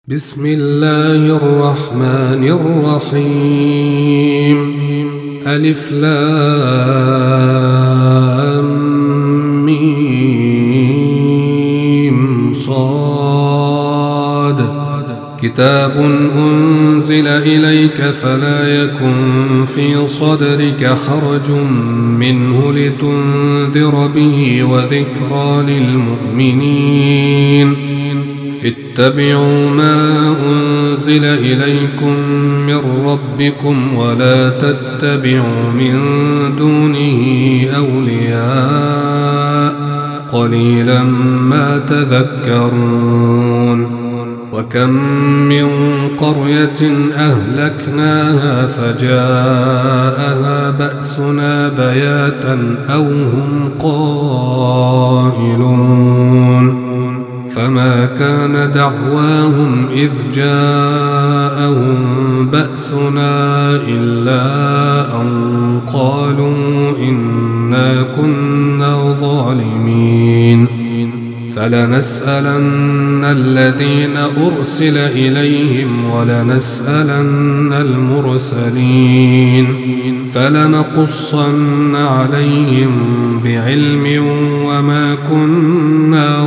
بسم الله الرحمن الرحيم. ألف لام ميم صاد. كتاب أنزل إليك فلا يكن في صدرك حرج منه لتنذر به وذكرى للمؤمنين. اتبعوا ما أنزل إليكم من ربكم ولا تتبعوا من دونه أولياء قليلا ما تذكرون. وكم من قرية أهلكناها فجاءها بأسنا بياتا أو هم قائلون. فما كان دعواهم إذ جاءهم بأسنا إلا أن قالوا إنا كنا ظالمين. فلنسألن الذين أرسل إليهم ولنسألن المرسلين. فلنقصن عليهم بعلم وما كنا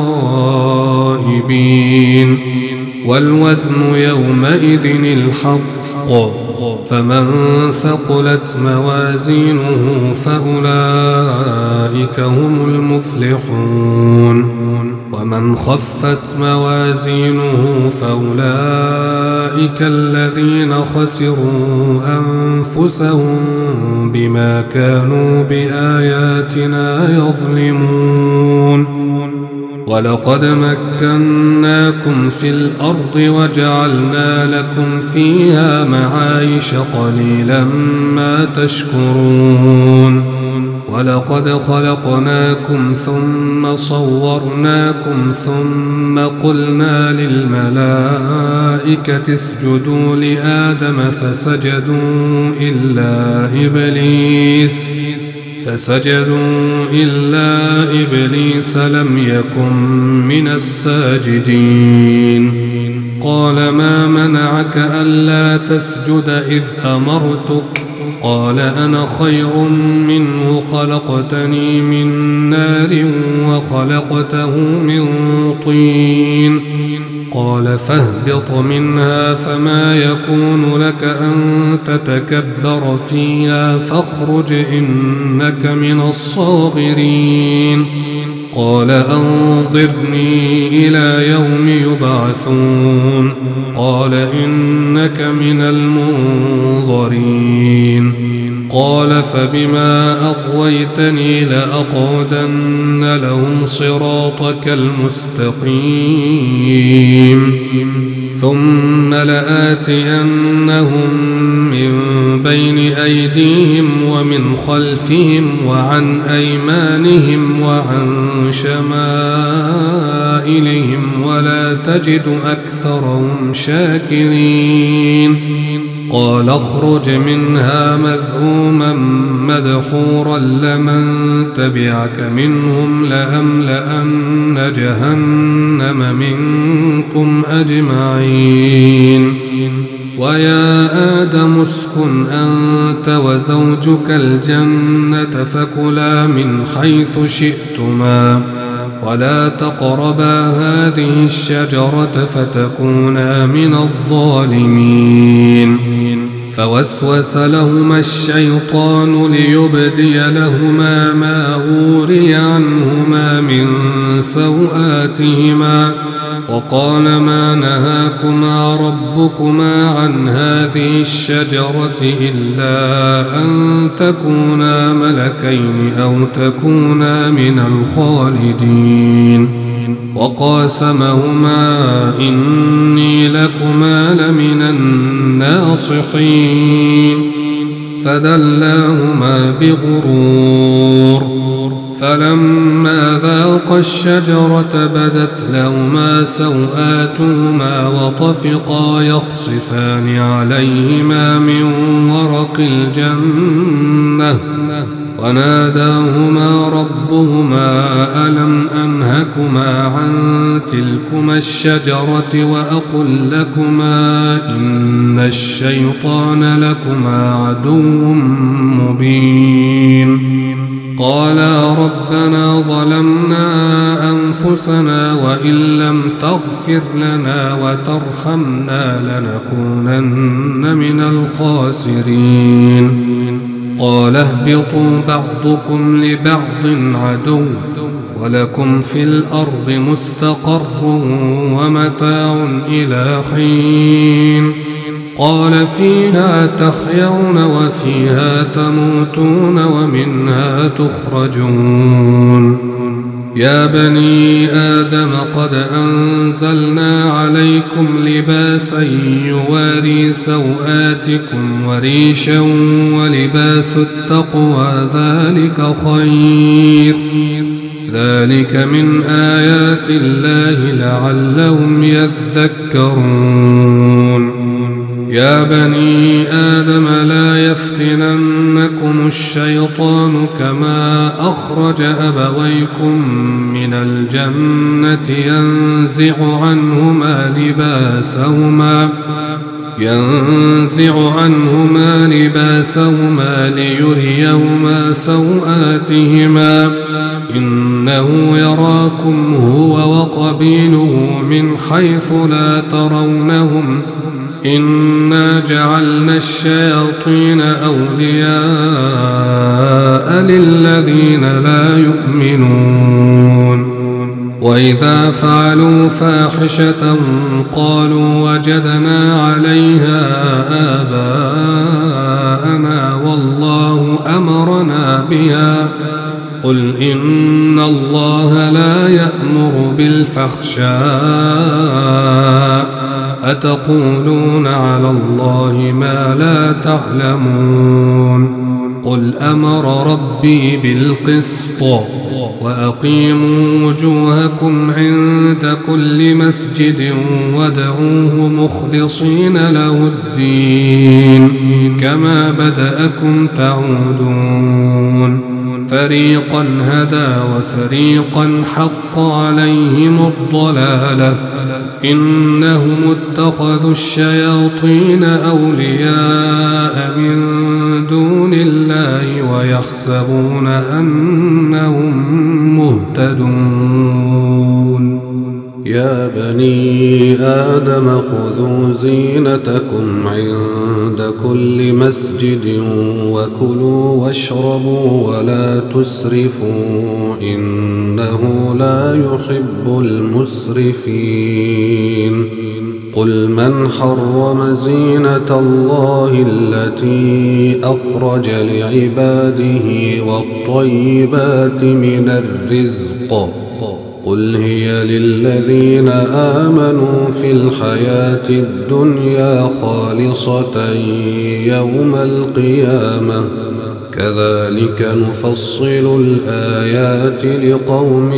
غائبين. والوزن يومئذ الحق، فمن ثقلت موازينه فأولئك هم المفلحون. ومن خفت موازينه فأولئك الذين خسروا أنفسهم بما كانوا بآياتنا يظلمون. ولقد مكناكم في الأرض وجعلنا لكم فيها معايش قليلا ما تشكرون. ولقد خلقناكم ثم صورناكم ثم قلنا للملائكة اسجدوا لآدم فسجدوا إلا إبليس لم يكن من الساجدين. قال ما منعك ألا تسجد إذ أمرتك؟ قال أنا خير منه خلقتني من نار وخلقته من طين. قال فاهبط منها فما يكون لك أن تتكبر فيها فاخرج إنك من الصاغرين. قال أنظرني إلى يوم يبعثون. قال إنك من المنظرين. قال فبما أغويتني لأقعدن لهم صراطك المستقيم ثم لآتينهم من بين أيديهم ومن خلفهم وعن أيمانهم وعن شمائلهم ولا تجد أكثرهم شاكرين. قال اخرج منها مذءوما مدحورا لمن تبعك منهم لأملأن جهنم منكم أجمعين. ويا آدم اسكن أنت وزوجك الجنة فكلا من حيث شئتما ولا تقربا هذه الشجرة فتكونا من الظالمين. فوسوس لهما الشيطان ليبدي لهما ما وري عنهما من سوآتهما وقال ما نهاكما ربكما عن هذه الشجرة إلا أن تكونا ملكين أو تكونا من الخالدين. وقاسمهما إني لكما لمن الناصحين. فدلاهما بغرور. فلما ذاقا الشجرة بدت لهما سوآتهما وطفقا يخصفان عليهما من ورق الجنة وناداهما ربهما ألم أنهكما عن تلكما الشجرة وأقل لكما إن الشيطان لكما عدو مبين قالا ربنا ظلمنا أنفسنا وإن لم تغفر لنا وترحمنا لنكونن من الخاسرين قال اهبطوا بعضكم لبعض عدو ولكم في الأرض مستقر ومتاع إلى حين قال فيها تحيون وفيها تموتون ومنها تخرجون يا بني آدم قد أنزلنا عليكم لباسا يواري سوآتكم وريشا ولباس التقوى ذلك خير ذلك من آيات الله لعلهم يذكرون يا بني آدم لا يفتننكم الشيطان كما أخرج أبويكم من الجنة ينزع عنهما لباسهما ليريهما سوآتهما إنه يراكم هو وقبيله من حيث لا ترونهم إنا جعلنا الشياطين أولياء للذين لا يؤمنون وإذا فعلوا فاحشة قالوا وجدنا عليها آباءنا والله أمرنا بها قل إن الله لا يأمر بالفحشاء أتقولون على الله ما لا تعلمون قل أمر ربي بالقسط وأقيموا وجوهكم عند كل مسجد وادعوه مخلصين له الدين كما بدأكم تعودون فريقا هدى وفريقا حق عليهم الضلالة إنهم اتخذوا الشياطين أولياء من دون الله ويحسبون أنهم مهتدون يا بني آدم خذوا زينتكم عند كل مسجد وكلوا واشربوا ولا تسرفوا إنه لا يحب المسرفين قل من حرم زينة الله التي أخرج لعباده والطيبات من الرزق قل هي للذين آمنوا في الحياة الدنيا خالصة يوم القيامة كذلك نفصل الآيات لقوم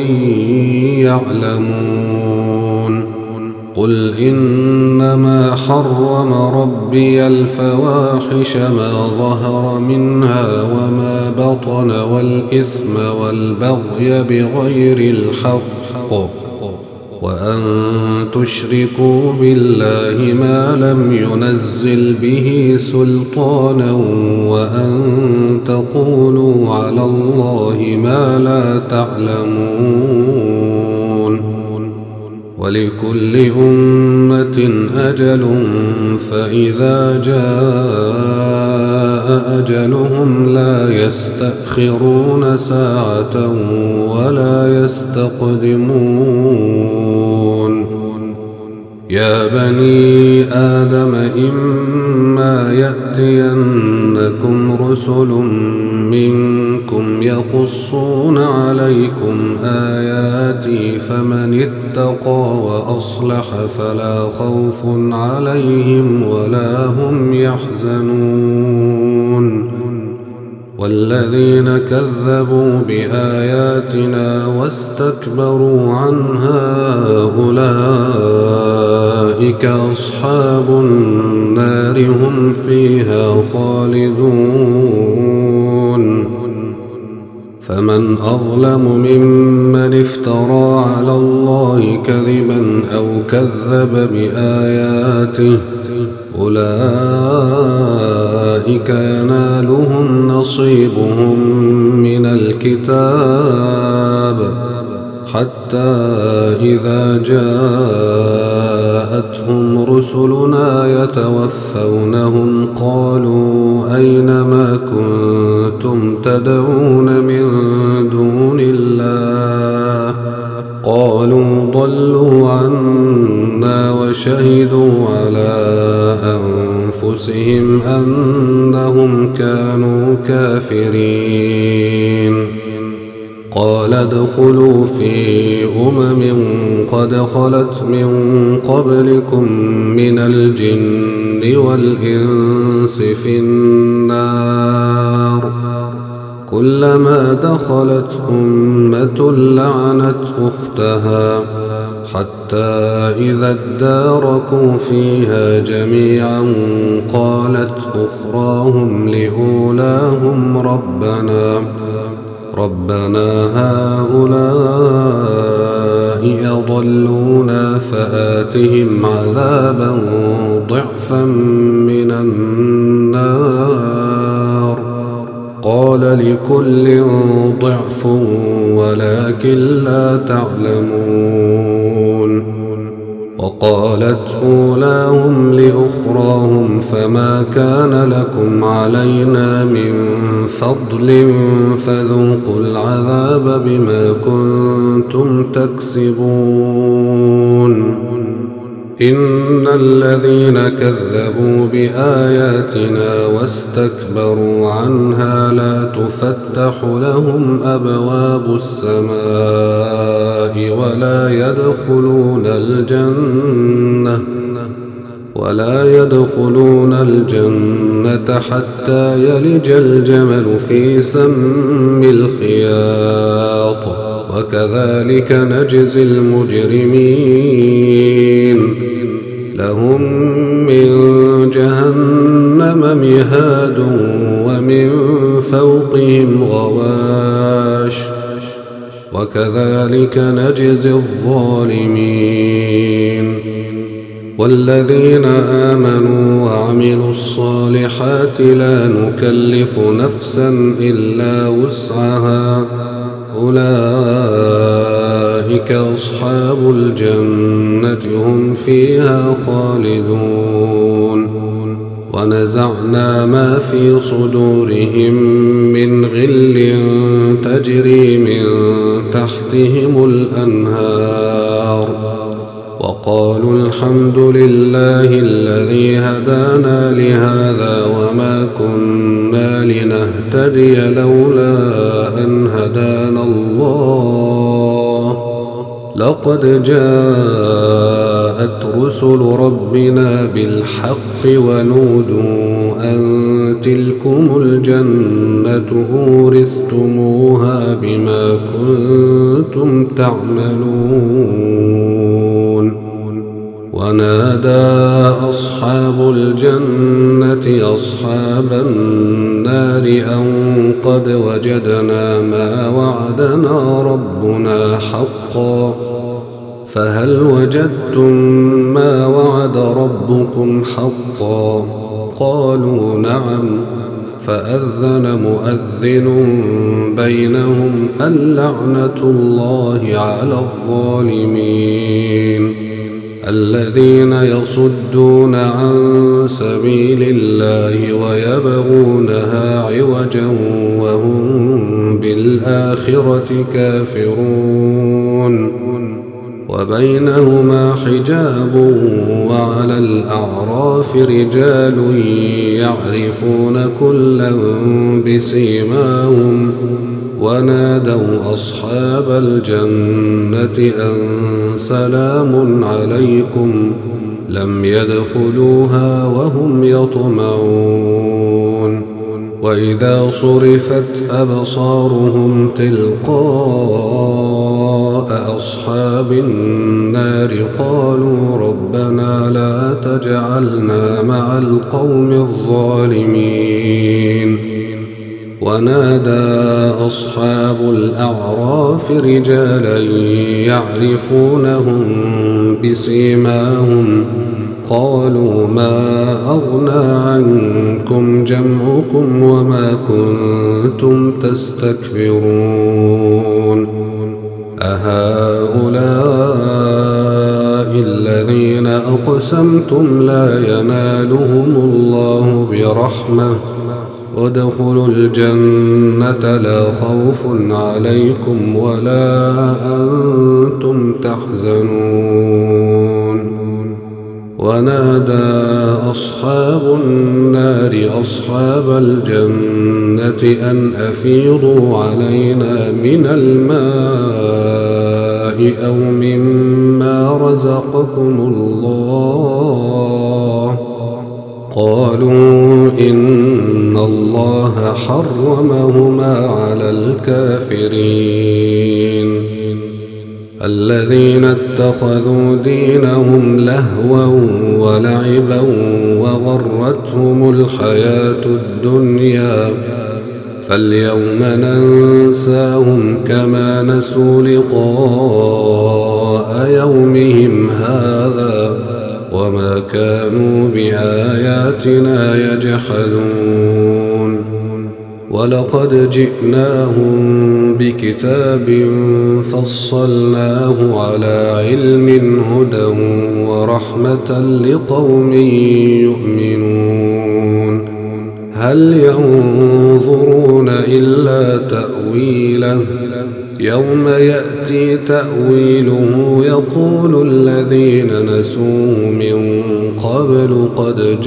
يعلمون قل إنما حرم ربي الفواحش ما ظهر منها وما بطن والإثم والبغي بغير الحق وأن تشركوا بالله ما لم ينزل به سلطانا وأن تقولوا على الله ما لا تعلمون ولكل أمة أجل فإذا جاء أجلهم لا يستأخرون ساعة ولا يستقدمون يا بني آدم إما يأتينكم رسل منكم يقصون عليكم آياتي فمن اتقى وأصلح فلا خوف عليهم ولا هم يحزنون والذين كذبوا بآياتنا واستكبروا عنها أولئك أصحاب النار هم فيها خالدون فمن أظلم ممن افترى على الله كذبا أو كذب بآياته أولئك ينالهم نصيبهم من الكتاب حتى إذا جاءتهم رسلنا يتوفونهم قالوا أين ما كنتم تدعون من دون الله قالوا ضلوا عنا وشهدوا على أنفسهم أنهم كانوا كافرين قال ادخلوا في قد خلت من قبلكم من الجن والإنس في النار كلما دخلت أمة لعنت أختها حتى إذا اداركوا فيها جميعا قالت أخراهم لأولاهم ربنا هؤلاء أضلونا فآتهم عذابا ضعفا من النار قال لكل ضعف ولكن لا تعلمون وقالت أولاهم لأخراهم فما كان لكم علينا من فضل فذوقوا العذاب بما كنتم تكسبون إن الذين كذبوا بآياتنا واستكبروا عنها لا تفتح لهم أبواب السماء ولا يدخلون الجنة حتى يلج الجمل في سم الخياط وكذلك نجزي المجرمين لهم من جهنم مهاد ومن فوقهم غواش وكذلك نجزي الظالمين والذين آمنوا وعملوا الصالحات لا نكلف نفسا إلا وسعها أولئك أصحاب الجنة هم فيها خالدون ونزعنا ما في صدورهم من غل تجري من تحتهم الأنهار وقالوا الحمد لله الذي هدانا لهذا وما كنا لنهتدي لولا أن هدانا الله لقد جاءت رسل ربنا بالحق ونودوا أن تلكم الجنة أورثتموها بما كنتم تعملون ونادى أصحاب الجنة أصحاب النار أن قد وجدنا ما وعدنا ربنا حقا فهل وجدتم ما وعد ربكم حقا قالوا نعم فأذن مؤذن بينهم اللعنة الله على الظالمين الذين يصدون عن سبيل الله ويبغونها عوجا وهم بالآخرة كافرون وبينهما حجاب وعلى الأعراف رجال يعرفون كلا بسيماهم ونادوا أصحاب الجنة أن سلام عليكم لم يدخلوها وهم يطمعون وإذا صرفت أبصارهم تلقاء أصحاب النار قالوا ربنا لا تجعلنا مع القوم الظالمين ونادى أصحاب الأعراف رجالا يعرفونهم بسيماهم قالوا ما أغنى عنكم جمعكم وما كنتم تستكبرون أهؤلاء الذين أقسمتم لا ينالهم الله برحمة ادخلوا الجنة لا خوف عليكم ولا أنتم تحزنون ونادى أصحاب النار أصحاب الجنة أن أفيضوا علينا من الماء أو مما رزقكم الله قالوا إن الله حرمهما على الكافرين الذين اتخذوا دينهم لهوا ولعبا وغرتهم الحياة الدنيا فاليوم ننساهم كما نسوا لقاء يومهم هذا وما كانوا بآياتنا يجحدون ولقد جئناهم بكتاب فصلناه على علم هدى ورحمة لقوم يؤمنون هل ينظرون إلا تأويله يوم يأتي تأويله يقول الذين نسوه من قبل قد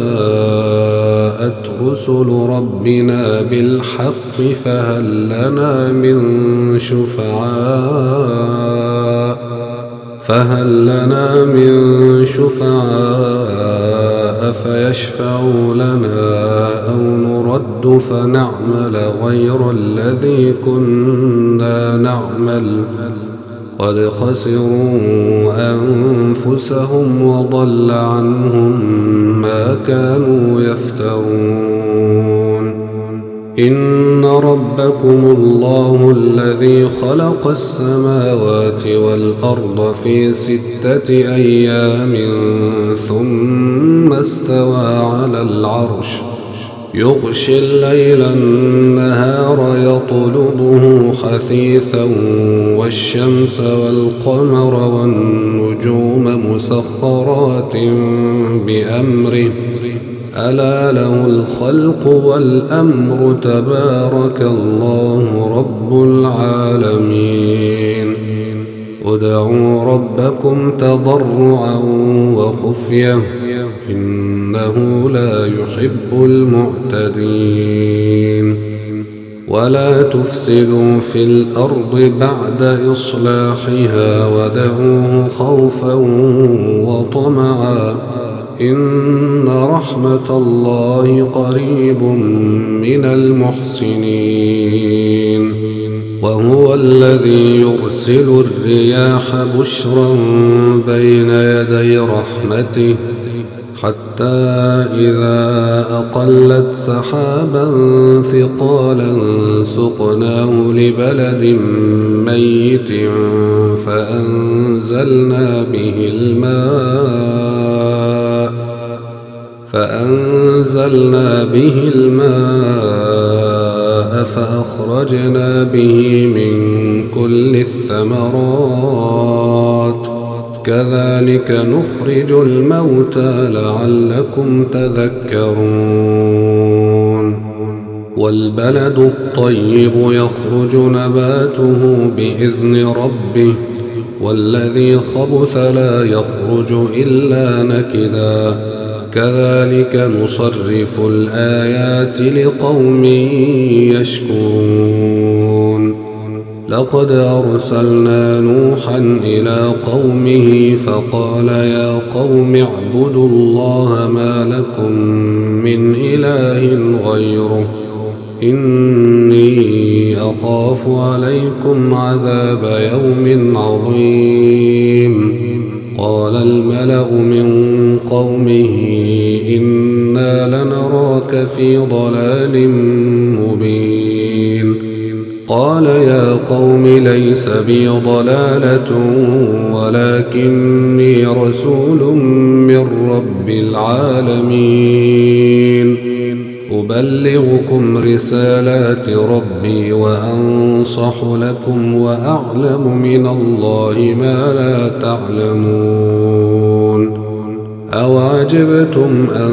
جاءت رسل ربنا بالحق فهل لنا من شفعاء فيشفعوا لنا أو نرد فنعمل غير الذي كنا نعمل قد خسروا أنفسهم وضل عنهم ما كانوا يفترون إن ربكم الله الذي خلق السماوات والأرض في 6 أيام ثم استوى على العرش يغشي الليل النهار يطلبه حثيثا والشمس والقمر والنجوم مسخرات بأمره ألا له الخلق والأمر تبارك الله رب العالمين ادعوا ربكم تضرعا وخفية إنه لا يحب المعتدين ولا تفسدوا في الأرض بعد إصلاحها ودعوه خوفا وطمعا إن رحمة الله قريب من المحسنين وهو الذي يرسل الرياح بشرا بين يدي رحمته حتى إذا أقلت سحابا ثقالا سقناه لبلد ميت فأنزلنا به الماء فأخرجنا به من كل الثمرات كذلك نخرج الموتى لعلكم تذكرون والبلد الطيب يخرج نباته بإذن ربه والذي خبث لا يخرج إلا نكدا كذلك نصرف الآيات لقوم يشكرون لقد أرسلنا نوحا إلى قومه فقال يا قوم اعبدوا الله ما لكم من إله غيره إني أخاف عليكم عذاب يوم عظيم قال الملأ من قومه إنا لنراك في ضلال مبين قال يا قوم ليس بي ضلالة ولكني رسول من رب العالمين أبلغكم رسالات ربي وأنصح لكم وأعلم من الله ما لا تعلمون أوعجبتم أن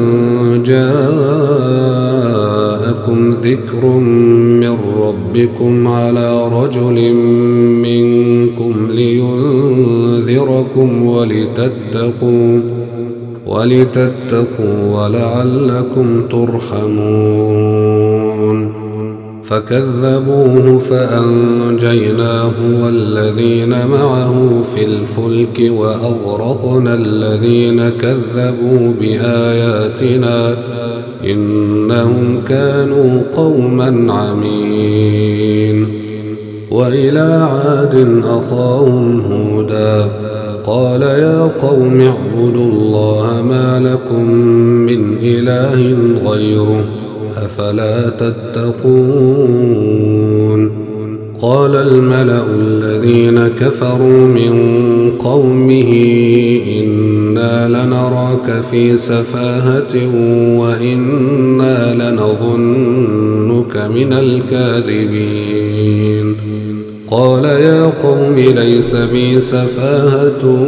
جاءكم ذكر من ربكم على رجل منكم لينذركم ولتتقوا ولعلكم ترحمون فكذبوه فأنجيناه والذين معه في الفلك وأغرقنا الذين كذبوا بآياتنا إنهم كانوا قوما عمين وإلى عاد أخاهم هودا قال يا قوم اعبدوا الله ما لكم من إله غيره أفلا تتقون قال الملأ الذين كفروا من قومه إنا لنراك في سفاهة وإنا لنظنك من الكاذبين قال يا قوم ليس بي سفاهة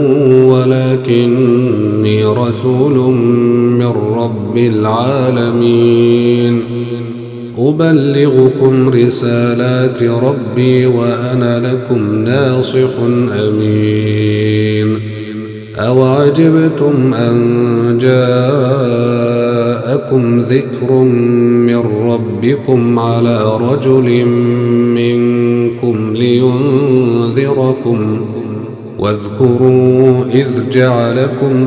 ولكني رسول من رب العالمين أبلغكم رسالات ربي وأنا لكم ناصح أمين أوعجبتم أن جاءكم ذكر من ربكم على رجل منكم لينذركم واذكروا إذ جعلكم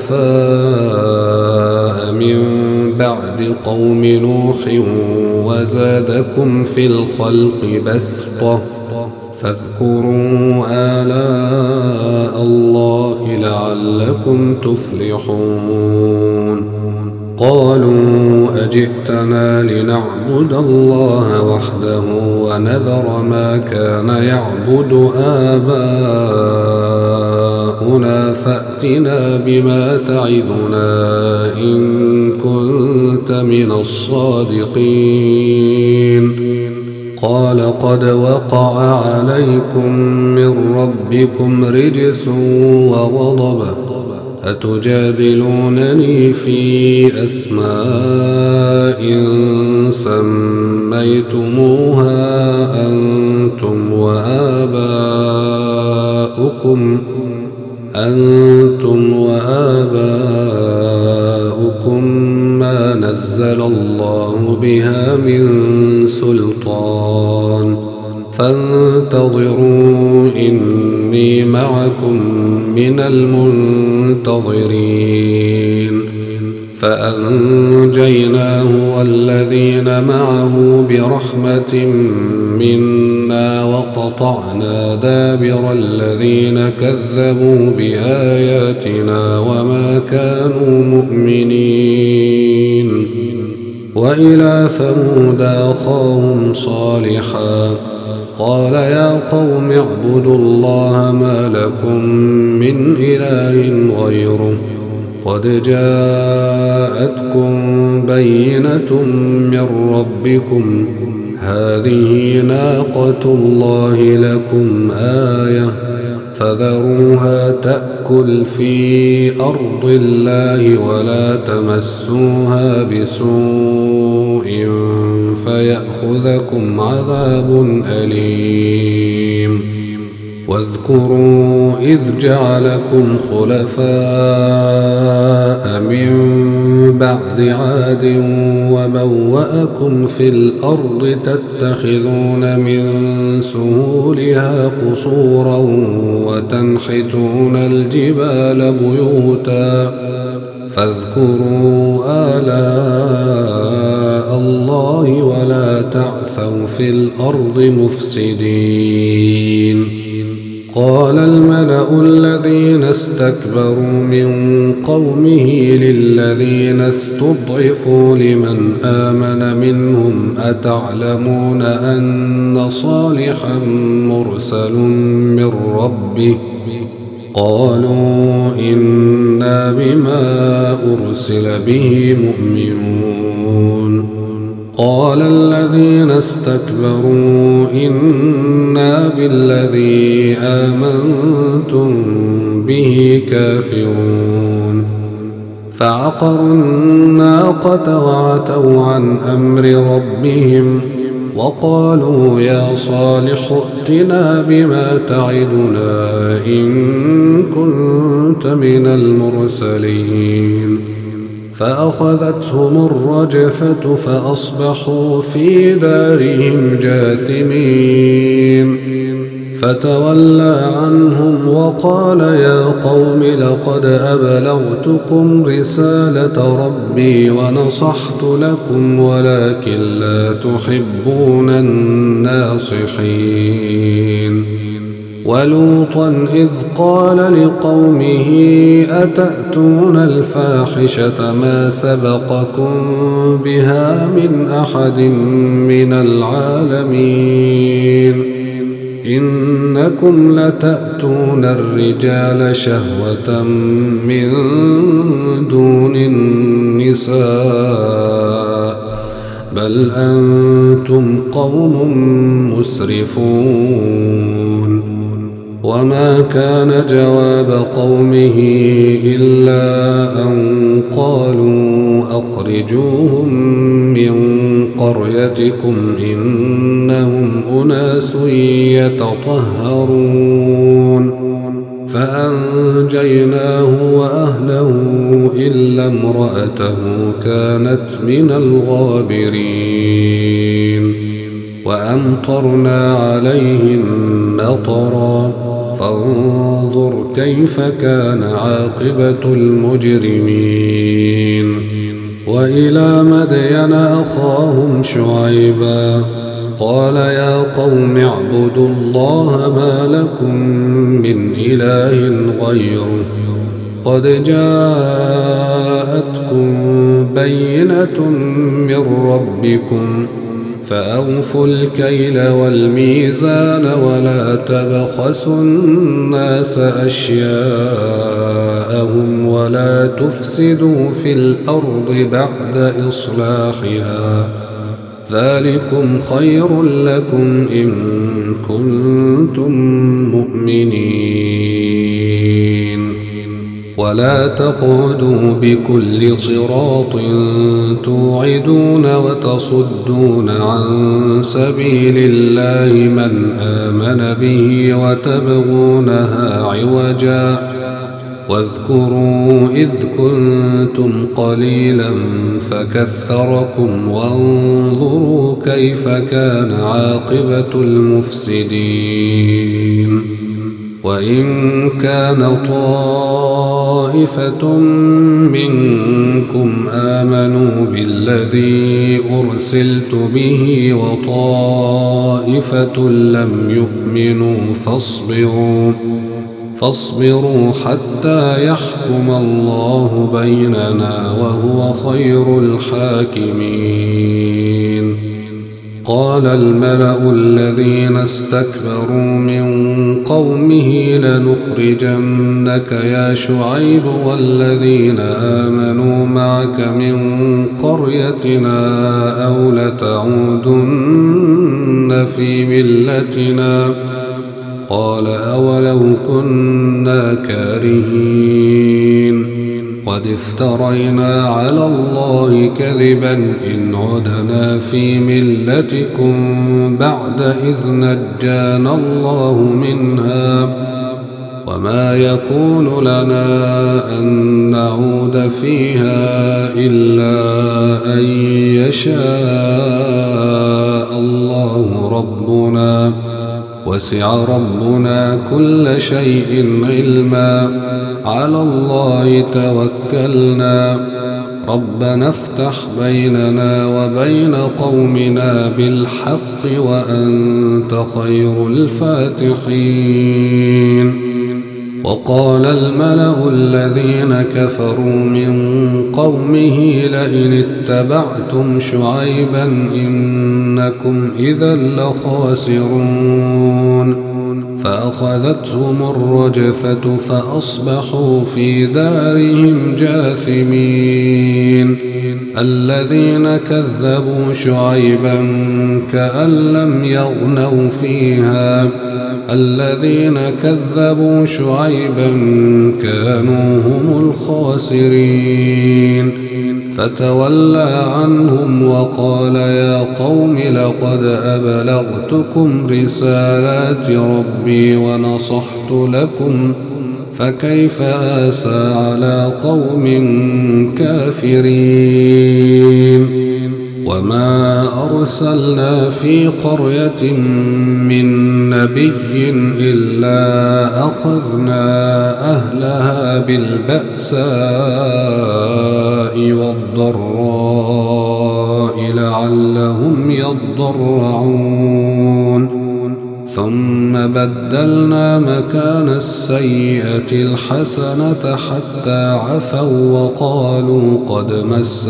خلفاء من بعد قوم نوح وزادكم في الخلق بسطة فاذكروا آلاء الله لعلكم تفلحون قالوا أجئتنا لنعبد الله وحده ونذر ما كان يعبد آباؤنا فأتنا بما تعدنا إن كنت من الصادقين قال قد وقع عليكم من ربكم رجس وغضب أتجادلونني في أسماء سميتموها أنتم وآباؤكم ما نزل الله بها من سلطان فانتظروا إني معكم من المنتظرين فأنجيناه والذين معه برحمة منا وقطعنا دابر الذين كذبوا بآياتنا وما كانوا مؤمنين وإلى ثمود أخاهم صالحا قال يا قوم اعبدوا الله ما لكم من إله غيره قد جاءتكم بينة من ربكم هذه ناقة الله لكم آية فذروها تأكل في أرض الله ولا تمسوها بسوء فيأخذكم عذاب أليم واذكروا إذ جعلكم خلفاء من بعد عاد وبوأكم في الأرض تتخذون من سهولها قصورا وتنحتون الجبال بيوتا فاذكروا آلاء الله ولا تعثوا في الأرض مفسدين قال الملأ الذين استكبروا من قومه للذين استضعفوا لمن آمن منهم أتعلمون أن صالحا مرسل من ربه قالوا إنا بما أرسل به مؤمنون قال الذين استكبروا إنا بالذي آمنتم به كافرون فعقروا الناقة وعتوا عن أمر ربهم وقالوا يا صالح ائتنا بما تعدنا إن كنت من المرسلين فأخذتهم الرجفة فأصبحوا في دارهم جاثمين فتولى عنهم وقال يا قوم لقد أبلغتكم رسالة ربي ونصحت لكم ولكن لا تحبون الناصحين ولوطا إذ قال لقومه أتأتون الفاحشة ما سبقكم بها من أحد من العالمين إنكم لتأتون الرجال شهوة من دون النساء بل أنتم قوم مسرفون وما كان جواب قومه إلا أن قالوا أخرجوهم من قريتكم إنهم أناس يتطهرون فأنجيناه وأهله إلا امرأته كانت من الغابرين وأمطرنا عليهم مطرا فانظر كيف كان عاقبة المجرمين وإلى مدين أخاهم شعيبا قال يا قوم اعبدوا الله ما لكم من إله غيره قد جاءتكم بينة من ربكم فأوفوا الكيل والميزان ولا تبخسوا الناس أشياءهم ولا تفسدوا في الأرض بعد إصلاحها ذلكم خير لكم إن كنتم مؤمنين ولا تقعدوا بكل صراط توعدون وتصدون عن سبيل الله من آمن به وتبغونها عوجا واذكروا إذ كنتم قليلا فكثركم وانظروا كيف كان عاقبة المفسدين وإن كان طائفة منكم آمنوا بالذي أرسلت به وطائفة لم يؤمنوا فاصبروا حتى يحكم الله بيننا وهو خير الحاكمين قال الملأ الذين استكبروا من قومه لنخرجنك يا شعيب والذين آمنوا معك من قريتنا أو لتعودن في ملتنا قال أولو كنا كارهين قد افترينا على الله كذبا إن عدنا في ملتكم بعد إذ نجانا الله منها وما يكون لنا أن نعود فيها إلا أن يشاء الله ربنا وسع ربنا كل شيء علما على الله توكلنا ربنا افتح بيننا وبين قومنا بالحق وأنت خير الفاتحين. وقال الملأ الذين كفروا من قومه لئن اتبعتم شعيبا إنكم إذا لخاسرون فأخذتهم الرجفة فأصبحوا في دارهم جاثمين. الذين كذبوا شعيبا كأن لم يغنوا فيها الذين كذبوا شعيبا كانوا هم الخاسرين فتولى عنهم وقال يا قوم لقد أبلغتكم رسالات ربي ونصحت لكم فكيف آسى على قوم كافرين. وما أرسلنا في قرية من نبي إلا أخذنا أهلها بالبأساء والضراء لعلهم يضرعون ثم بدلنا مكان السيئة الحسنة حتى عفوا وقالوا قد مس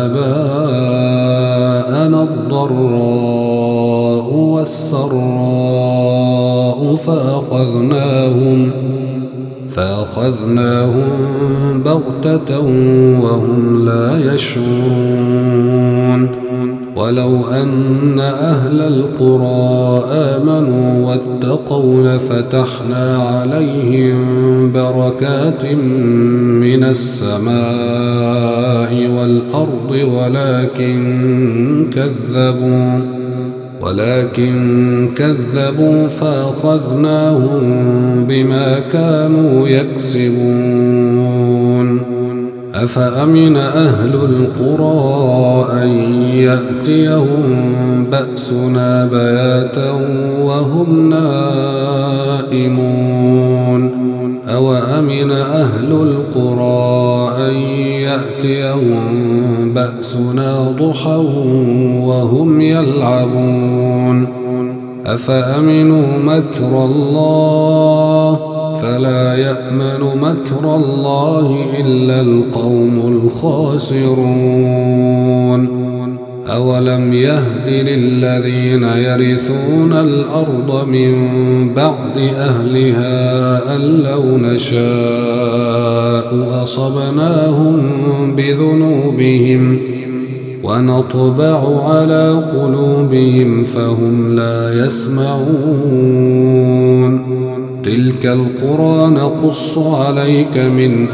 آباءنا الضراء والسراء فأخذناهم بغتة وهم لا يشعرون. ولو أن أهل القرى آمنوا واتقوا لفتحنا عليهم بركات من السماء والأرض ولكن كذبوا فأخذناهم بما كانوا يكسبون. أفأمن أهل القرى أن يأتيهم بأسنا بياتا وهم نائمون أوأمن أهل القرى أن يأتيهم بأسنا ضحى وهم يلعبون أفأمنوا مكر الله فلا يأمن مكر الله إلا القوم الخاسرون. أولم يهد للذين يرثون الأرض من بعد أهلها أن لو نشاء أصبناهم بذنوبهم ونطبع على قلوبهم فهم لا يسمعون. تلك القرى نقص عليك من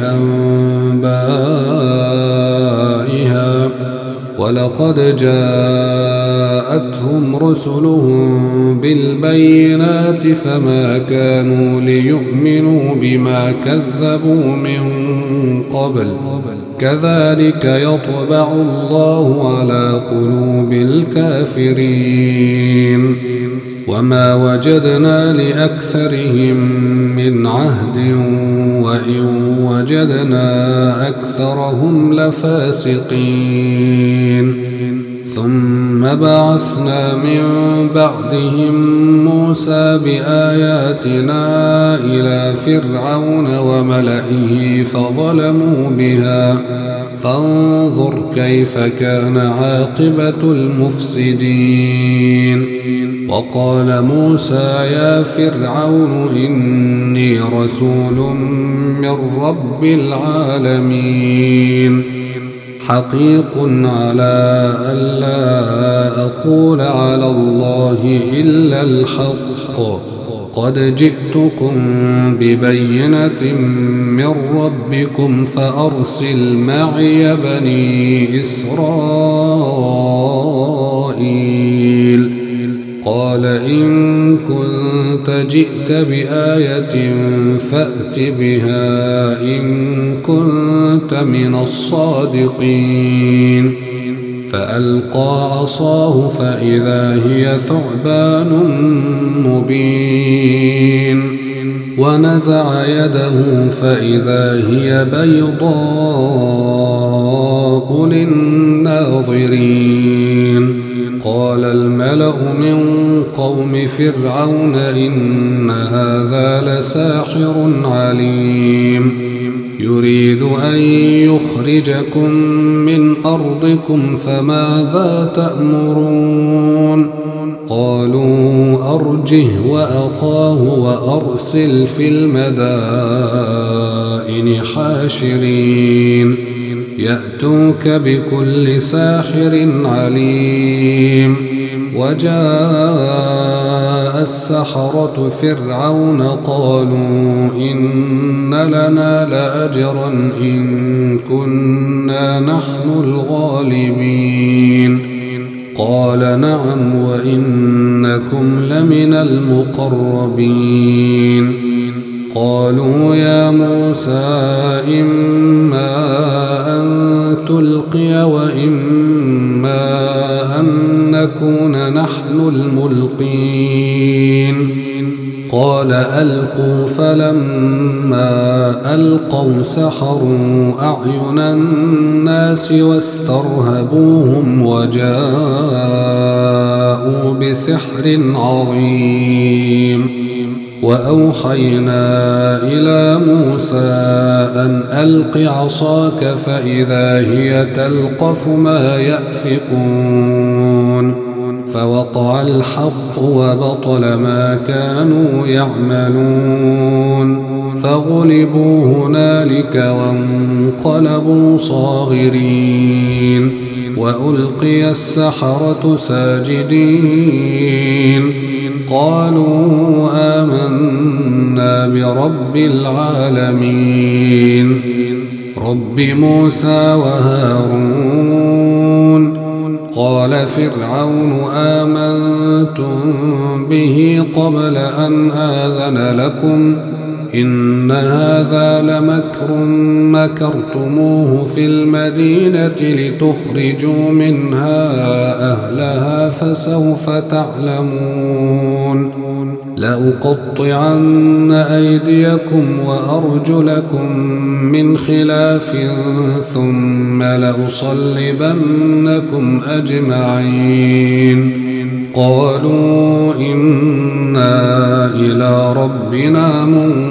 أنبائها ولقد جاءتهم رسلهم بالبينات فما كانوا ليؤمنوا بما كذبوا من قبل كذلك يطبع الله على قلوب الكافرين. وما وجدنا لأكثرهم من عهد وإن وجدنا أكثرهم لفاسقين. ثم بعثنا من بعدهم موسى بآياتنا إلى فرعون وملئه فظلموا بها فانظر كيف كان عاقبة المفسدين. وقال موسى يا فرعون إني رسول من رب العالمين حقيق على ألا أقول على الله إلا الحق قد جئتكم ببينة من ربكم فأرسل معي بني إسرائيل. قال إن كنت جئت بآية فأت بها إن كنت من الصادقين. فألقى عصاه فإذا هي ثعبان مبين ونزع يده فإذا هي بيضاء للناظرين قال الملأ من قوم فرعون إن هذا لساحر عليم يريد أن يخرجكم من أرضكم فماذا تأمرون قالوا أرجه وأخاه وأرسل في المدائن حاشرين يأتوك بكل ساحر عليم وجاء السحرة فرعون قالوا إن لنا لأجرا إن كنا نحن الغالبين قال نعم وإنكم لمن المقربين قالوا يا موسى إما أن تلقي وإما أن نكون نحن الملقين قال ألقوا فلما ألقوا سحروا أعين الناس واسترهبوهم وجاءوا بسحر عظيم وأوحينا إلى موسى أن ألق عصاك فإذا هي تلقف ما يأفكون فوقع الحق وبطل ما كانوا يعملون فغلبوا هنالك وانقلبوا صاغرين وألقي السحرة ساجدين قالوا آمنا برب العالمين رب موسى وهارون قال فرعون آمنتم به قبل أن آذن لكم إن هذا لمكر مكرتموه في المدينة لتخرجوا منها أهلها فسوف تعلمون لأقطعن أيديكم وأرجلكم من خلاف ثم لأصلبنكم أجمعين قالوا إنا إلى ربنا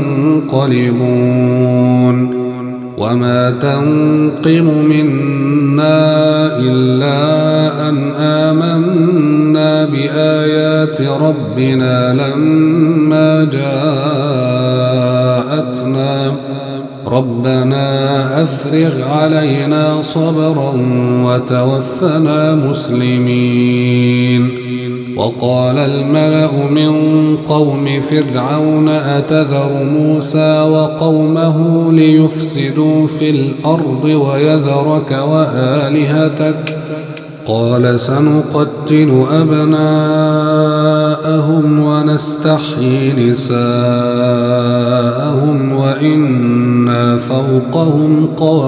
منقلبون وما تنقم منا إلا أن آمنا بآيات ربنا لما جاءتنا ربنا أفرغ علينا صبرا وتوفنا مسلمين وقال الملأ من قوم فرعون أتذر موسى وقومه ليفسدوا في الأرض ويذرك وآلهتك قال سنقتل أبناءهم ونستحيي نساءهم وإنا فوقهم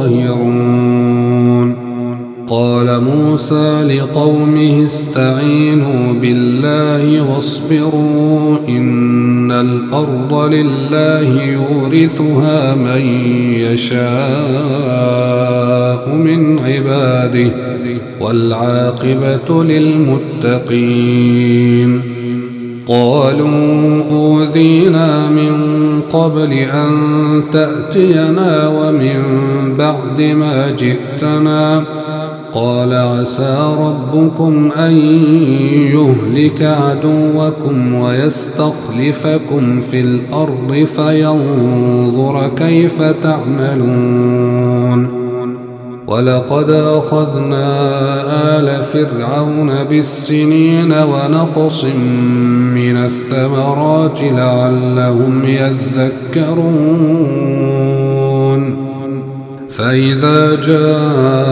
قاهرون قال موسى لقومه استعينوا بالله واصبروا إن الأرض لله يورثها من يشاء من عباده والعاقبة للمتقين قالوا أوذينا من قبل أن تأتينا ومن بعد ما جئتنا قال عسى ربكم أن يهلك عدوكم ويستخلفكم في الأرض فينظر كيف تعملون ولقد أخذنا آل فرعون بالسنين ونقص من الثمرات لعلهم يذكرون فإذا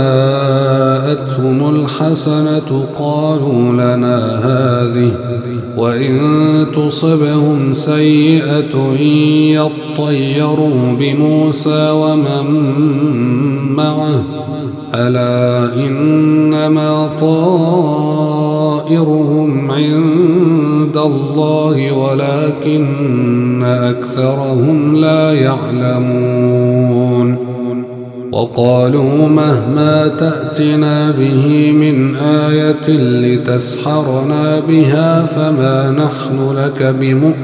جاءتهم الحسنة قالوا لنا هذه وإن تصبهم سيئة يطيروا بموسى ومن معه ألا إنما طائرهم عند الله ولكن أكثرهم لا يعلمون وقالوا مهما تأتنا به من آية لتسحرنا بها فما نحن لك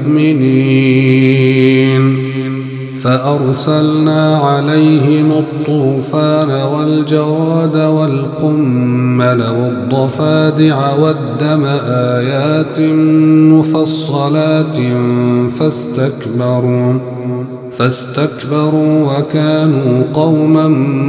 بمؤمنين فأرسلنا عليهم الطوفان والجراد والقمل والضفادع والدم آيات مفصلات فاستكبروا وكانوا قوما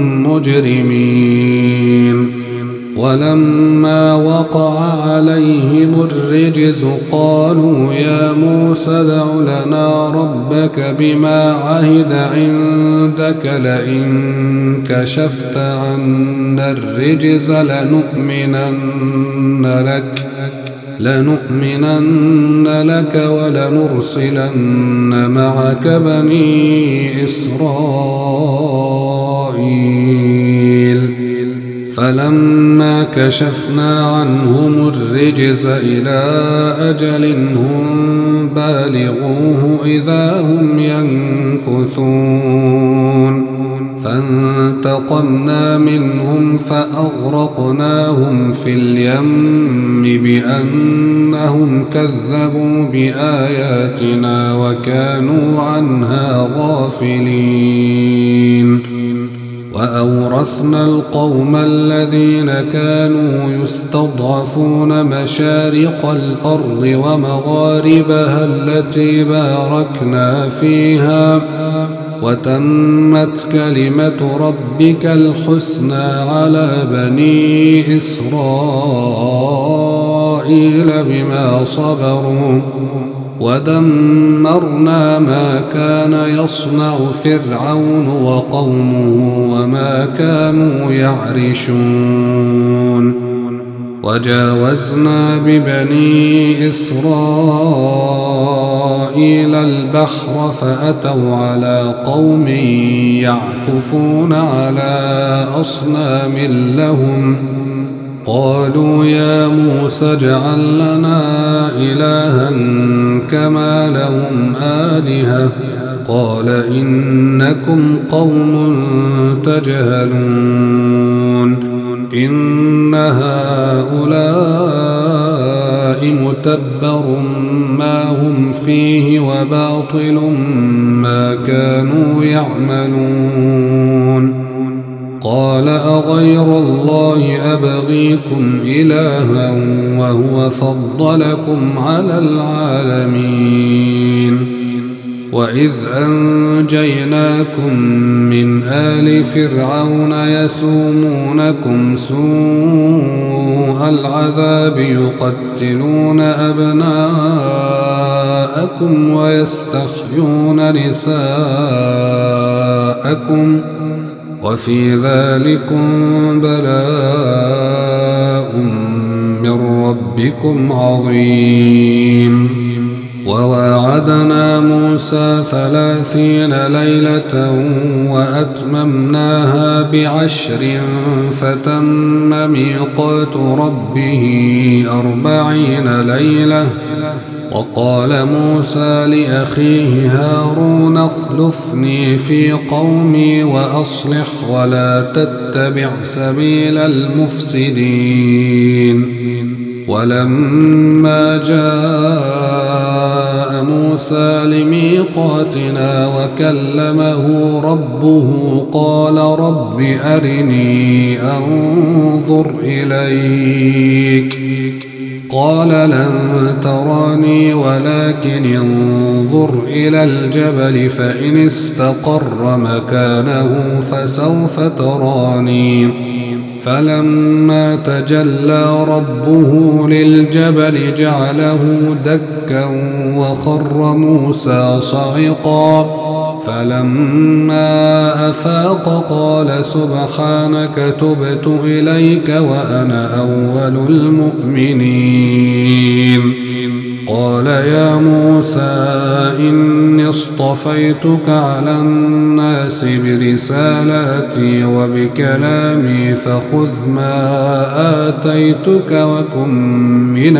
مجرمين ولما وقع عليهم الرجز قالوا يا موسى ادع لنا ربك بما عهد عندك لئن كشفت عنا الرجز لنؤمنن لك ولنرسلن معك بني إسرائيل فلما كشفنا عنهم الرجز إلى أجل هم بالغوه إذا هم ينكثون فانتقمنا منهم فأغرقناهم في اليم بأنهم كذبوا بآياتنا وكانوا عنها غافلين وأورثنا القوم الذين كانوا يستضعفون مشارق الأرض ومغاربها التي باركنا فيها وتمت كلمة ربك الحسنى على بني إسرائيل بما صبروا ودمرنا ما كان يصنع فرعون وقومه وما كانوا يعرشون وجاوزنا ببني إسرائيل البحر فأتوا على قوم يعكفون على أصنام لهم قالوا يا موسى اجعل لنا إلها كما لهم آلهة قال إنكم قوم تجهلون إن هؤلاء متبر ما هم فيه وباطل ما كانوا يعملون قال أغير الله أبغيكم إلها وهو فضلكم على العالمين وإذ أنجيناكم من آل فرعون يسومونكم سوء العذاب يقتلون أبناءكم ويستحيون نساءكم وفي ذلكم بلاء من ربكم عظيم وواعدنا موسى 30 ليلة وأتممناها ب10 فتم ميقات ربه 40 ليلة وقال موسى لأخيه هارون اخلفني في قومي وأصلح ولا تتبع سبيل المفسدين ولما جاء موسى لميقاتنا وكلمه ربه قال رب أرني أنظر إليك قال لن تراني ولكن انظر إلى الجبل فإن استقر مكانه فسوف تراني فلما تجلى ربه للجبل جعله دكا وخر موسى صعقا فلما أفاق قال سبحانك تبت إليك وأنا أول المؤمنين قال يا موسى إني اصطفيتك على الناس برسالاتي وبكلامي فخذ ما آتيتك وكن من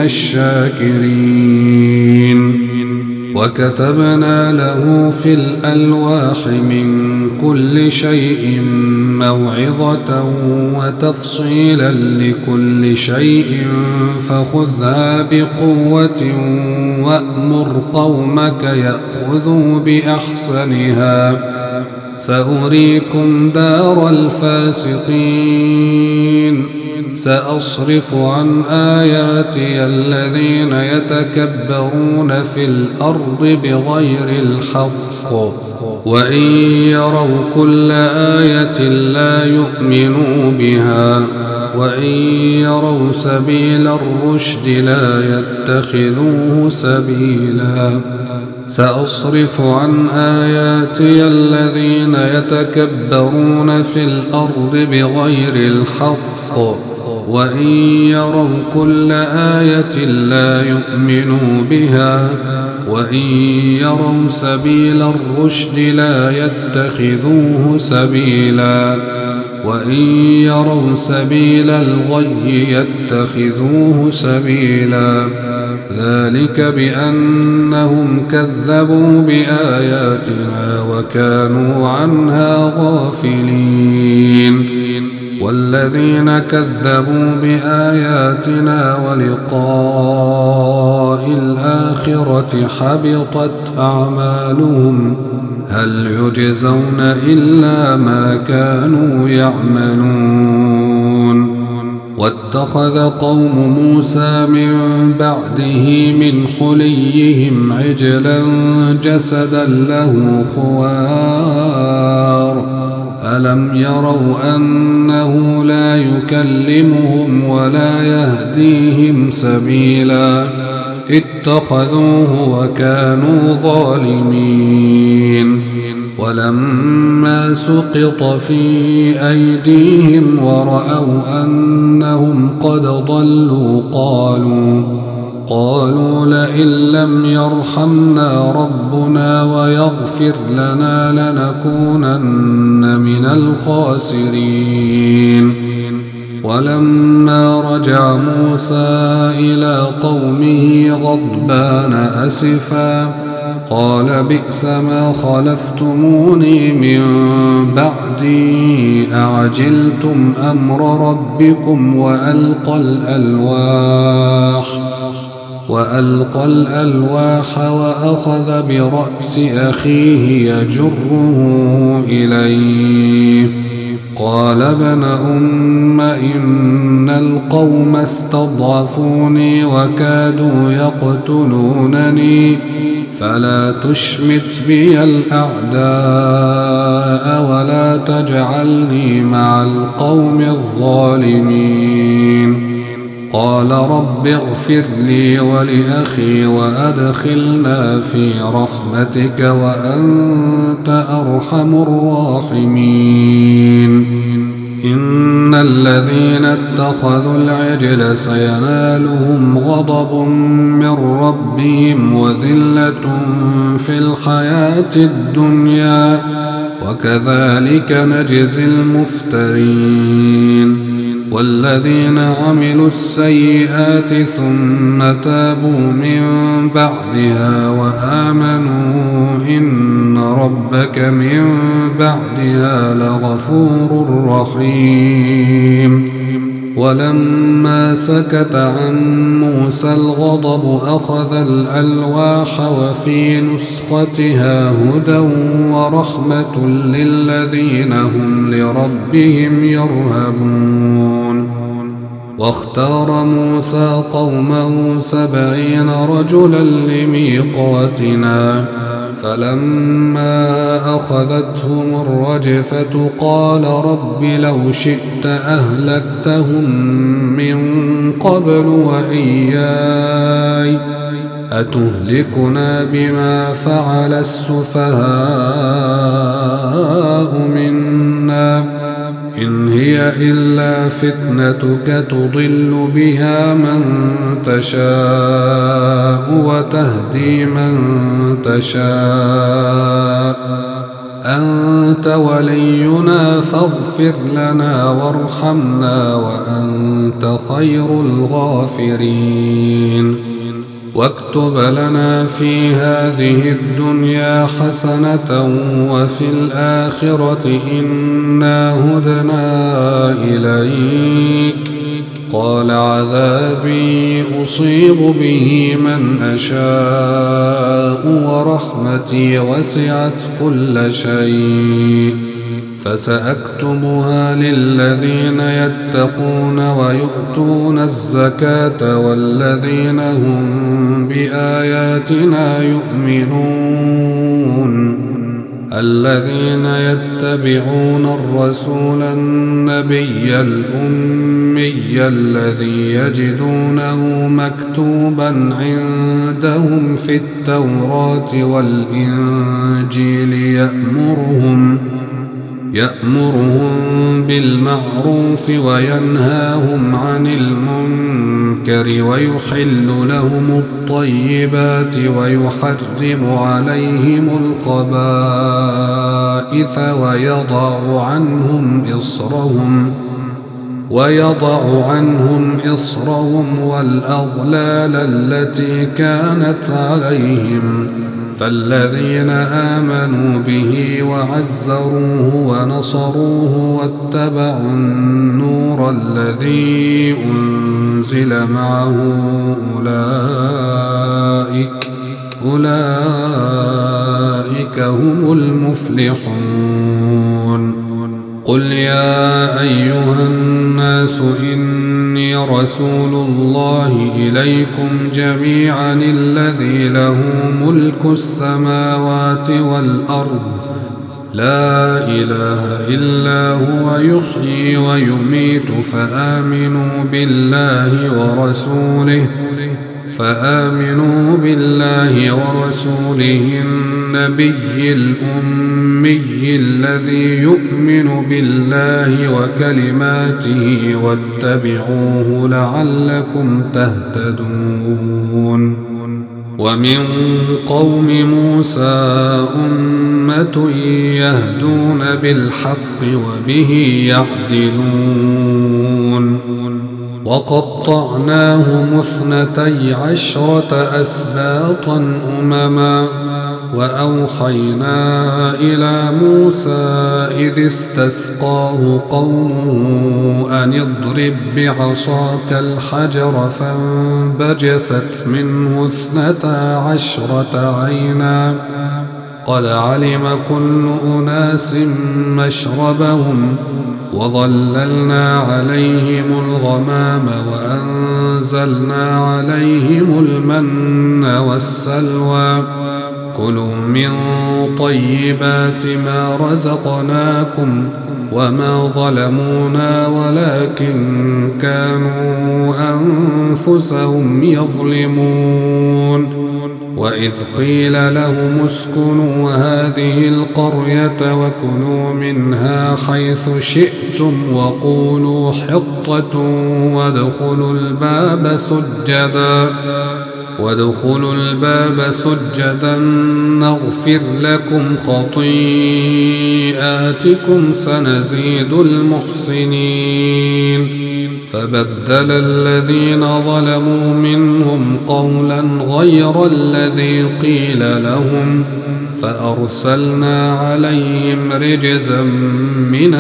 الشاكرين وكتبنا له في الألواح من كل شيء موعظة وتفصيلا لكل شيء فخذها بقوة وأمر قومك يأخذوا بأحسنها سأريكم دار الفاسقين سأصرف عن آياتي الذين يتكبرون في الأرض بغير الحق وإن يروا كل آية لا يؤمنوا بها وإن يروا سبيل الرشد لا يتخذوه سبيلا سأصرف عن آياتي الذين يتكبرون في الأرض بغير الحق وإن يروا كل آية لا يؤمنوا بها وإن يروا سبيل الرشد لا يتخذوه سبيلا وإن يروا سبيل الغي يتخذوه سبيلا ذلك بأنهم كذبوا بآياتنا وكانوا عنها غافلين والذين كذبوا بآياتنا ولقاء الآخرة حبطت أعمالهم هل يجزون إلا ما كانوا يعملون واتخذ قوم موسى من بعده من حليهم عجلا جسدا له خوار ألم يروا أنه لا يكلمهم ولا يهديهم سبيلا اتخذوه وكانوا ظالمين ولما سقط في أيديهم ورأوا أنهم قد ضلوا قالوا لئن لم يرحمنا ربنا ويغفر لنا لنكونن من الخاسرين ولما رجع موسى إلى قومه غضبان أسفا قال بئس ما خلفتموني من بعدي أعجلتم أمر ربكم وألقى الألواح وأخذ برأس أخيه يجره إليه قال ابن أم إن القوم استضعفوني وكادوا يقتلونني فلا تشمت بي الأعداء ولا تجعلني مع القوم الظالمين قال رب اغفر لي ولأخي وأدخلنا في رحمتك وأنت أرحم الراحمين إن الذين اتخذوا العجل سينالهم غضب من ربهم وذلة في الحياة الدنيا وكذلك نجزي المفترين والذين عملوا السيئات ثم تابوا من بعدها وآمنوا إن ربك من بعدها لغفور رحيم ولما سكت عن موسى الغضب أخذ الألواح وفي نسختها هدى ورحمة للذين هم لربهم يرهبون واختار موسى قومه 70 رجلا لميقاتنا فلما أخذتهم الرجفة قال رب لو شئت أهلكتهم من قبل وإياي أتهلكنا بما فعل السفهاء منا إن هي إلا فتنتك تضل بها من تشاء وتهدي من تشاء أنت ولينا فاغفر لنا وارحمنا وأنت خير الغافرين واكتب لنا في هذه الدنيا حسنة وفي الآخرة إنا هدنا إليك قال عذابي أصيب به من أشاء ورحمتي وسعت كل شيء فسأكتبها للذين يتقون ويؤتون الزكاة والذين هم بآياتنا يؤمنون الذين يتبعون الرسول النبي الأمي الذي يجدونه مكتوبا عندهم في التوراة والإنجيل يأمرهم بالمعروف وينهاهم عن المنكر ويحل لهم الطيبات ويحرم عليهم الخبائث ويضع عنهم إصرهم والأغلال التي كانت عليهم فالذين آمنوا به وعزروه ونصروه واتبعوا النور الذي أنزل معه أولئك هم المفلحون قل يا أيها الناس إني رسول الله إليكم جميعا الذي له ملك السماوات والأرض لا إله إلا هو يحيي ويميت فآمنوا بالله ورسوله النبي الأمي الذي يؤمن بالله وكلماته واتبعوه لعلكم تهتدون ومن قوم موسى أمة يهدون بالحق وبه يعدلون وقطعناهم 12 أسباطا أمما وأوحينا إلى موسى إذ استسقاه قومه أن اضرب بعصاك الحجر فانبجست منه 12 عينا قد علم كل أناس مشربهم وظللنا عليهم الغمام وأنزلنا عليهم المن والسلوى كلوا من طيبات ما رزقناكم وما ظلمونا ولكن كانوا أنفسهم يظلمون وإذ قيل لهم اسكنوا هذه القرية وكلوا منها حيث شئتم وقولوا حطة وادخلوا الباب سجدا نغفر لكم خطيئاتكم سنزيد المحسنين فبدل الذين ظلموا منهم قولا غير الذي قيل لهم فأرسلنا عليهم رجزا من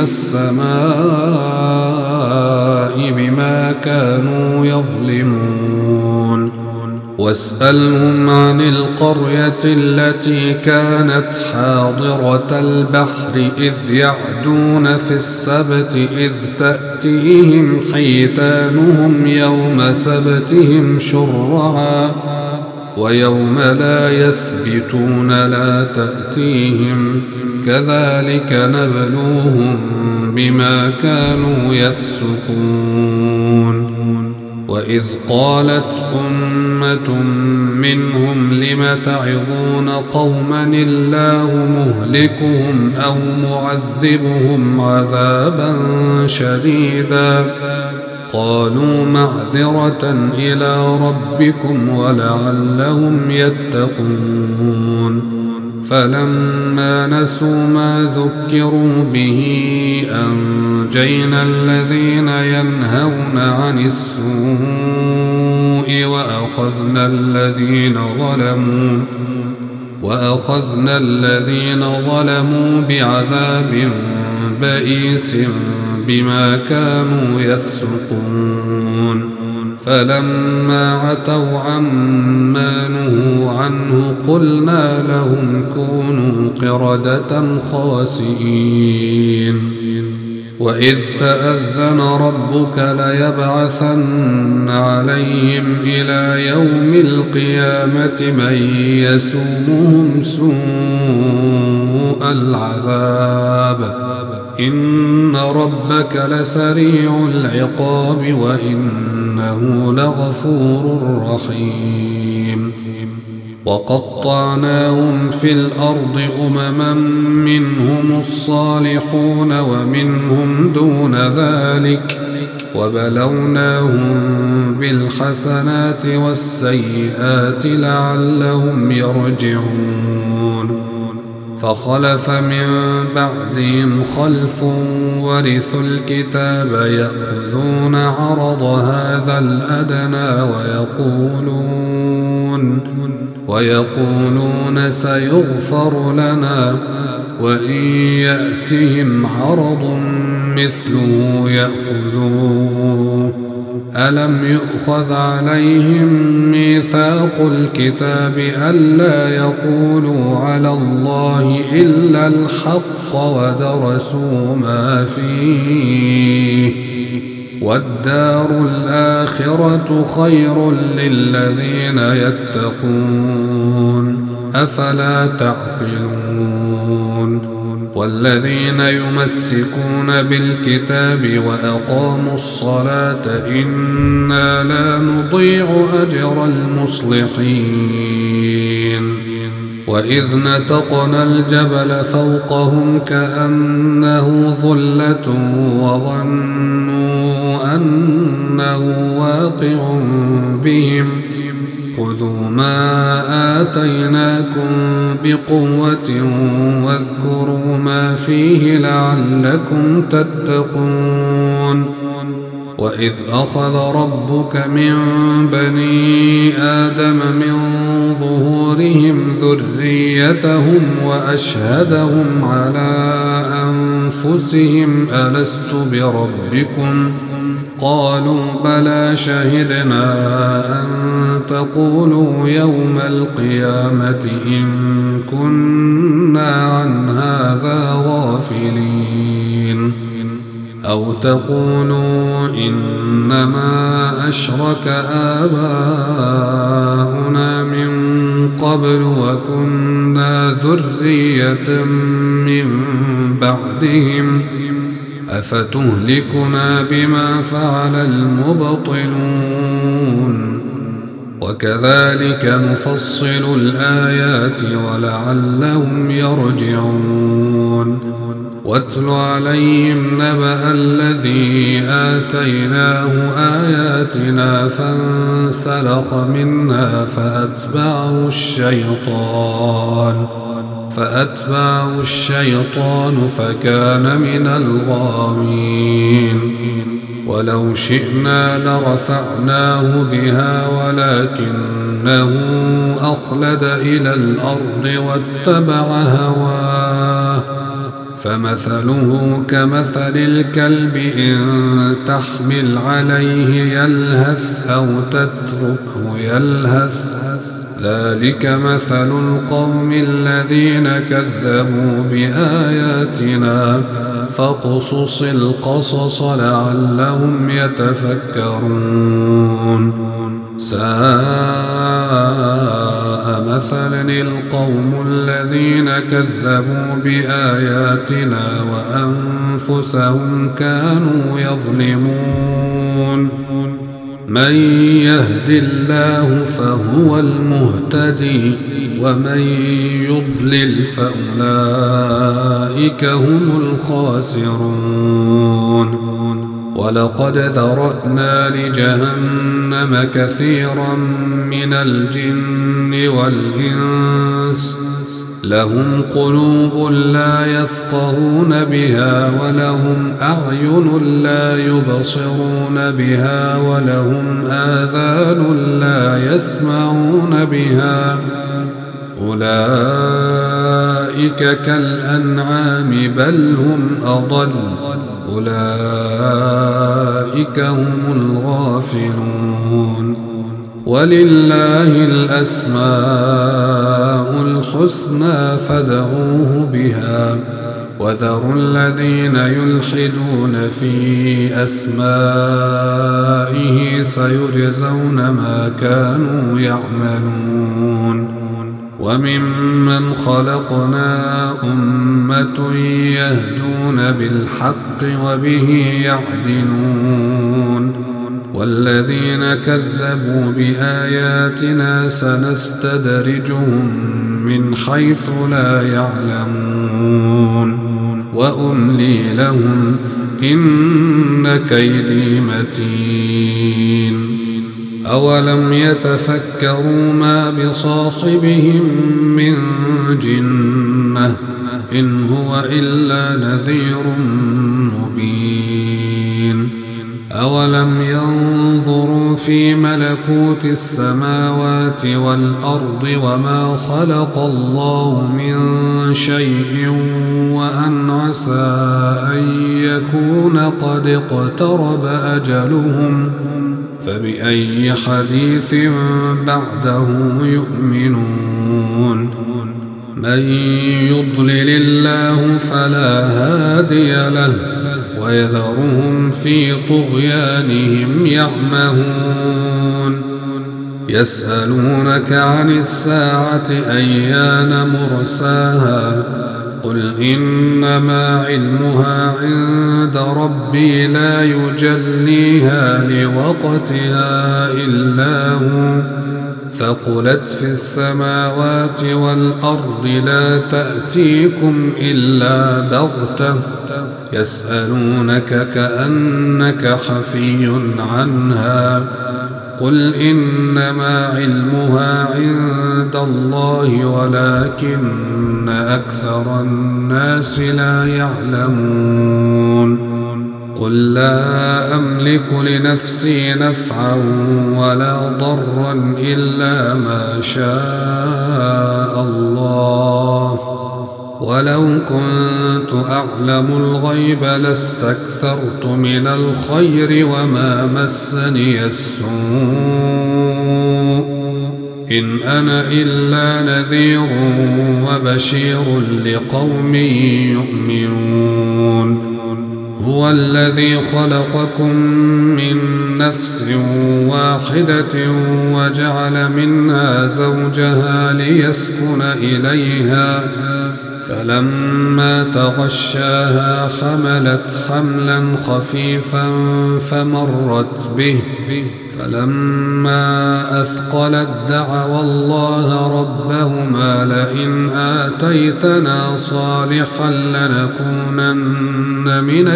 السماء بما كانوا يظلمون واسألهم عن القرية التي كانت حاضرة البحر إذ يعدون في السبت إذ تأتيهم حيتانهم يوم سبتهم شرعا ويوم لا يسبتون لا تأتيهم كذلك نبلوهم بما كانوا يفسقون وإذ قالت أمة منهم لم تعظون قوما الله مهلكهم أو معذبهم عذابا شديدا قالوا معذرة إلى ربكم ولعلهم يتقون فلما نسوا ما ذكروا به أنجينا الذين ينهون عن السوء وأخذنا الذين ظلموا بعذاب بئيس بما كانوا يفسقون فلما عتوا عما نهوا عنه قلنا لهم كونوا قردة خاسئين وإذ تأذن ربك ليبعثن عليهم إلى يوم القيامة من يسومهم سوء العذاب إن ربك لسريع العقاب وإنه لغفور رحيم وقطعناهم في الأرض أمما منهم الصالحون ومنهم دون ذلك وبلوناهم بالحسنات والسيئات لعلهم يرجعون فخلف من بعدهم خلف ورثوا الكتاب يأخذون عرض هذا الأدنى ويقولون سيغفر لنا وإن يأتهم عرض مثله يأخذوه ألم يؤخذ عليهم ميثاق الكتاب ألا يقولوا على الله إلا الحق ودرسوا ما فيه والدار الآخرة خير للذين يتقون أفلا تعقلون والذين يمسكون بالكتاب وأقاموا الصلاة إنا لا نضيع أجر المصلحين وإذ نتقنا الجبل فوقهم كأنه ظلة وظنوا أنه واقع بهم خذوا ما آتيناكم بقوة واذكروا ما فيه لعلكم تتقون وإذ أخذ ربك من بني آدم من ظهورهم ذريتهم وأشهدهم على أنفسهم ألست بربكم قالوا بلى شهدنا أن تقولوا يوم القيامة إن كنا عن هذا غافلين أو تقولوا إنما أشرك آباؤنا من قبل وكنا ذرية من بعدهم أفتهلكنا بما فعل المبطلون وكذلك نفصل الآيات ولعلهم يرجعون واتل عليهم نبأ الذي آتيناه آياتنا فانسلخ منها فأتبعه الشيطان فكان من الغاوين ولو شئنا لرفعناه بها ولكنه أخلد إلى الأرض واتبع هواه فمثله كمثل الكلب إن تحمل عليه يلهث أو تتركه يلهث ذلك مثل القوم الذين كذبوا بآياتنا فاقصص القصص لعلهم يتفكرون ساء مثلا القوم الذين كذبوا بآياتنا وأنفسهم كانوا يظلمون من يهد الله فهو المهتدي ومن يضلل فأولئك هم الخاسرون ولقد ذرأنا لجهنم كثيرا من الجن والإنس لهم قلوب لا يفقهون بها ولهم أعين لا يبصرون بها ولهم آذان لا يسمعون بها أولئك كالأنعام بل هم أضل أولئك هم الغافلون ولله الأسماء الحسنى فادعوه بها وذروا الذين يلحدون في أسمائه سيجزون ما كانوا يعملون وممن خلقنا أمة يهدون بالحق وبه يعدلون والذين كذبوا بآياتنا سنستدرجهم من حيث لا يعلمون وأملي لهم إن كيدي متين أولم يتفكروا ما بصاحبهم من جنة إن هو إلا نذير مبين أولم ينظروا في ملكوت السماوات والأرض وما خلق الله من شيء وأن عسى أن يكون قد اقترب أجلهم فبأي حديث بعده يؤمنون من يضلل الله فلا هادي له ويذرهم في طغيانهم يعمهون يسألونك عن الساعة أيان مرساها قل إنما علمها عند ربي لا يجليها لوقتها إلا هو ثقلت في السماوات والأرض لا تأتيكم إلا بغتة يسألونك كأنك حفي عنها قل إنما علمها عند الله ولكن أكثر الناس لا يعلمون قل لا أملك لنفسي نفعا ولا ضرا إلا ما شاء الله ولو كنت أعلم الغيب لاستكثرت من الخير وما مسني السوء إن أنا إلا نذير وبشير لقوم يؤمنون هو الذي خلقكم من نفس واحدة وجعل منها زوجها ليسكن إليها فلما تغشاها حملت حملا خفيفا فمرت به فلما أثقلت دعوا الله ربهما لئن آتيتنا صالحا لنكونن من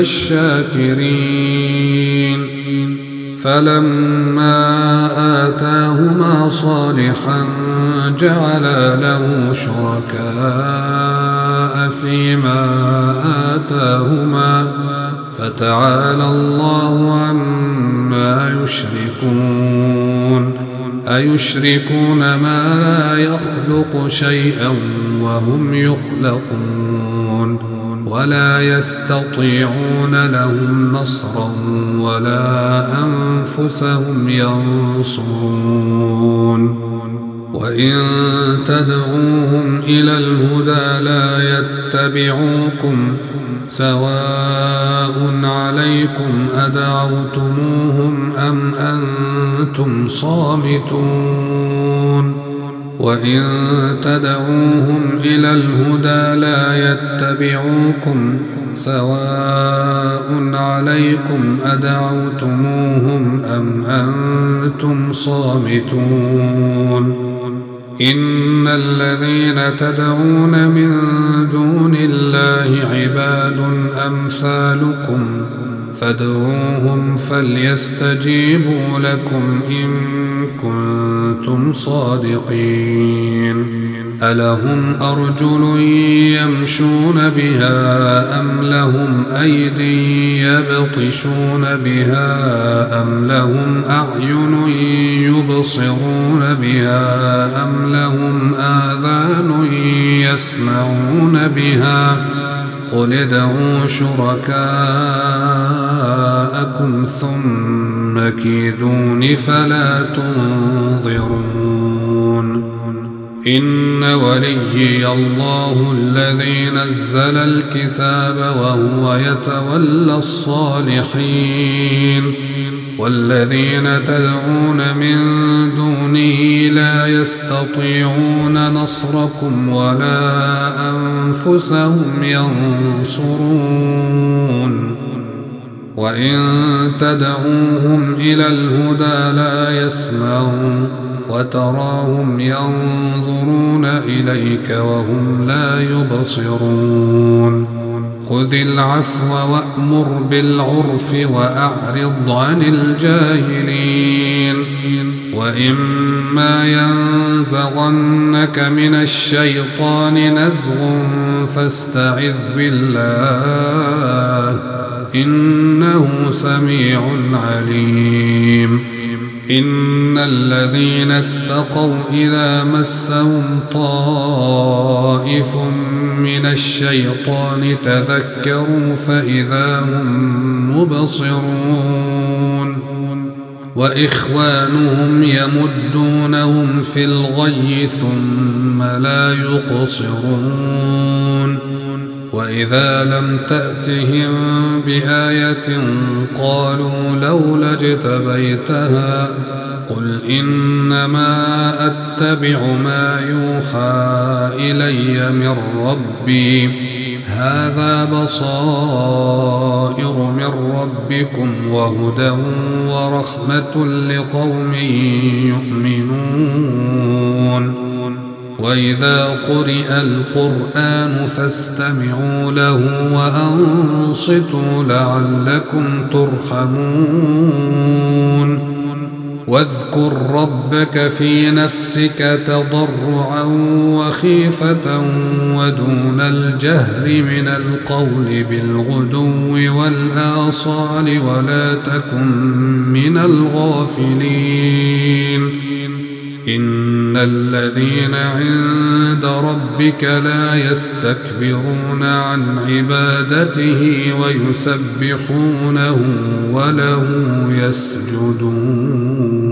الشاكرين فلما آتاهما صالحا جعلا له شركاء فيما آتاهما فتعالى الله عما يشركون أيشركون ما لا يخلق شيئا وهم يخلقون ولا يستطيعون لهم نصرا ولا أنفسهم ينصرون وإن تدعوهم إلى الهدى لا يتبعوكم سواء عليكم أدعوتموهم أم أنتم صامتون وإن تدعوهم إلى الهدى لا يتبعوكم سواء عليكم أدعوتموهم أم أنتم صامتون إن الذين تدعون من دون الله عباد أمثالكم فادعوهم فليستجيبوا لكم إن كنتم صادقين ألهم أرجل يمشون بها أم لهم أيدي يبطشون بها أم لهم أعين يبصرون بها أم لهم آذان يسمعون بها قل ادعوا شركاءكم ثم كيدون فلا تنظرون إن وليي الله الذي نزل الكتاب وهو يتولى الصالحين والذين تدعون من دونه لا يستطيعون نصركم ولا أنفسهم ينصرون وإن تدعوهم إلى الهدى لا يسمعون وتراهم ينظرون إليك وهم لا يبصرون خذ العفو وأمر بالعرف وأعرض عن الجاهلين وإما ينزغنك من الشيطان نزغ فاستعذ بالله إنه سميع عليم إن الذين اتقوا إذا مسهم طائف من الشيطان تذكروا فإذا هم مبصرون وإخوانهم يمدونهم في الغي ثم لا يقصرون وإذا لم تأتهم بآية قالوا لولا اجتبيتها قل إنما أتبع ما يوحى إلي من ربي هذا بصائر من ربكم وهدى ورحمة لقوم يؤمنون وإذا قرئ القرآن فاستمعوا له وأنصتوا لعلكم ترحمون واذكر ربك في نفسك تضرعا وخيفة ودون الجهر من القول بالغدو والآصال ولا تكن من الغافلين إن الذين عند ربك لا يستكبرون عن عبادته ويسبحونه وله يسجدون